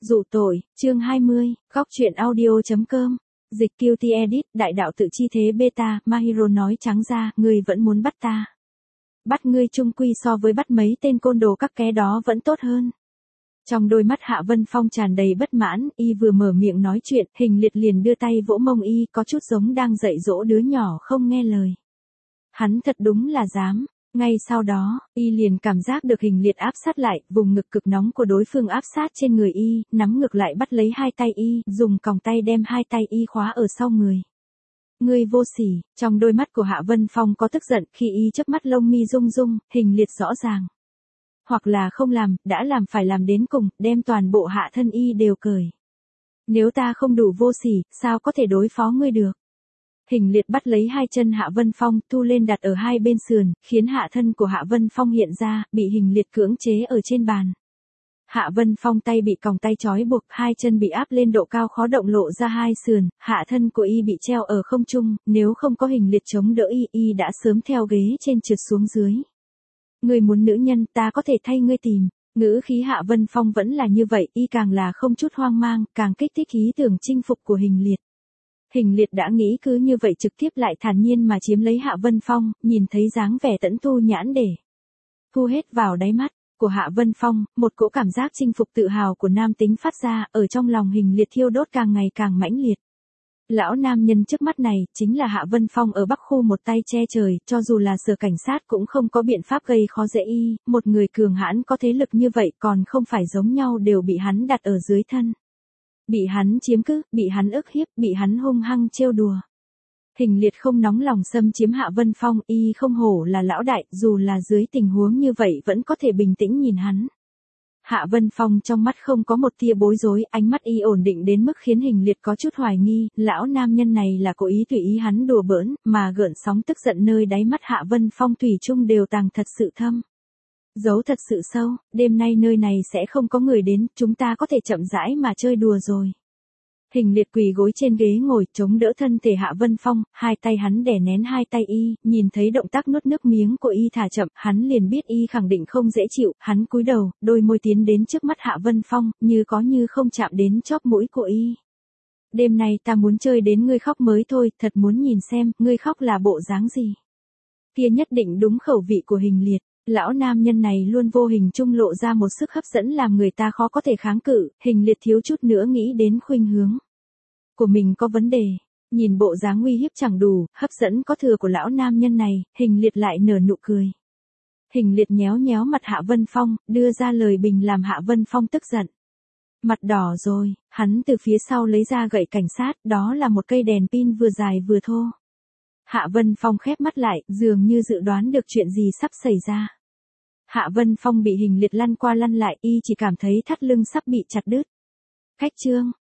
Dụ tội, chương 20, góc truyện audio.com. Dịch Guilty Edit, đại đạo tự chi thế beta, Mahiro nói trắng ra, ngươi vẫn muốn bắt ta. Bắt ngươi chung quy so với bắt mấy tên côn đồ các ké đó vẫn tốt hơn. Trong đôi mắt Hạ Vân Phong tràn đầy bất mãn, y vừa mở miệng nói chuyện, Hình Liệt liền đưa tay vỗ mông y, có chút giống đang dạy dỗ đứa nhỏ không nghe lời. Hắn thật đúng là dám. Ngay sau đó, y liền cảm giác được Hình Liệt áp sát lại, vùng ngực cực nóng của đối phương áp sát trên người y, nắm ngực lại bắt lấy hai tay y, dùng còng tay đem hai tay y khóa ở sau người. Ngươi vô sỉ, trong đôi mắt của Hạ Vân Phong có tức giận, khi y chớp mắt lông mi rung rung, Hình Liệt rõ ràng. Hoặc là không làm, đã làm phải làm đến cùng, đem toàn bộ hạ thân y đều cởi. Nếu ta không đủ vô sỉ, sao có thể đối phó ngươi được? Hình Liệt bắt lấy hai chân Hạ Vân Phong, thu lên đặt ở hai bên sườn, khiến hạ thân của Hạ Vân Phong hiện ra, bị Hình Liệt cưỡng chế ở trên bàn. Hạ Vân Phong tay bị còng tay trói buộc, hai chân bị áp lên độ cao khó động lộ ra hai sườn, hạ thân của y bị treo ở không trung, nếu không có Hình Liệt chống đỡ y đã sớm theo ghế trên trượt xuống dưới. Ngươi muốn nữ nhân, ta có thể thay ngươi tìm. Ngữ khí Hạ Vân Phong vẫn là như vậy, y càng là không chút hoang mang, càng kích thích ý tưởng chinh phục của Hình Liệt. Hình Liệt đã nghĩ cứ như vậy trực tiếp lại thản nhiên mà chiếm lấy Hạ Vân Phong, nhìn thấy dáng vẻ tẫn tu nhãn để thu hết vào đáy mắt của Hạ Vân Phong, một cỗ cảm giác chinh phục tự hào của nam tính phát ra, ở trong lòng Hình Liệt thiêu đốt càng ngày càng mãnh liệt. Lão nam nhân trước mắt này, chính là Hạ Vân Phong ở Bắc Khu một tay che trời, cho dù là sở cảnh sát cũng không có biện pháp gây khó dễ y, một người cường hãn có thế lực như vậy còn không phải giống nhau đều bị hắn đặt ở dưới thân. Bị hắn chiếm cứ, bị hắn ức hiếp, bị hắn hung hăng trêu đùa. Hình Liệt không nóng lòng xâm chiếm Hạ Vân Phong, y không hổ là lão đại, dù là dưới tình huống như vậy vẫn có thể bình tĩnh nhìn hắn. Hạ Vân Phong trong mắt không có một tia bối rối, ánh mắt y ổn định đến mức khiến Hình Liệt có chút hoài nghi, lão nam nhân này là cố ý tùy ý hắn đùa bỡn, mà gợn sóng tức giận nơi đáy mắt Hạ Vân Phong thủy chung đều tàng thật sự thâm. Giấu thật sự sâu, đêm nay nơi này sẽ không có người đến, chúng ta có thể chậm rãi mà chơi đùa rồi. Hình Liệt quỳ gối trên ghế ngồi, chống đỡ thân thể Hạ Vân Phong, hai tay hắn đè nén hai tay y, nhìn thấy động tác nuốt nước miếng của y thả chậm, hắn liền biết y khẳng định không dễ chịu, hắn cúi đầu, đôi môi tiến đến trước mắt Hạ Vân Phong, như có như không chạm đến chóp mũi của y. Đêm nay ta muốn chơi đến ngươi khóc mới thôi, thật muốn nhìn xem, ngươi khóc là bộ dáng gì. Kia nhất định đúng khẩu vị của Hình Liệt. Lão nam nhân này luôn vô hình trung lộ ra một sức hấp dẫn làm người ta khó có thể kháng cự, Hình Liệt thiếu chút nữa nghĩ đến khuynh hướng của mình có vấn đề. Nhìn bộ dáng uy hiếp chẳng đủ, hấp dẫn có thừa của lão nam nhân này, Hình Liệt lại nở nụ cười. Hình Liệt nhéo nhéo mặt Hạ Vân Phong, đưa ra lời bình làm Hạ Vân Phong tức giận. Mặt đỏ rồi, hắn từ phía sau lấy ra gậy cảnh sát, đó là một cây đèn pin vừa dài vừa thô. Hạ Vân Phong khép mắt lại, dường như dự đoán được chuyện gì sắp xảy ra. Hạ Vân Phong bị Hình Liệt lăn qua lăn lại, y chỉ cảm thấy thắt lưng sắp bị chặt đứt. Khách trương,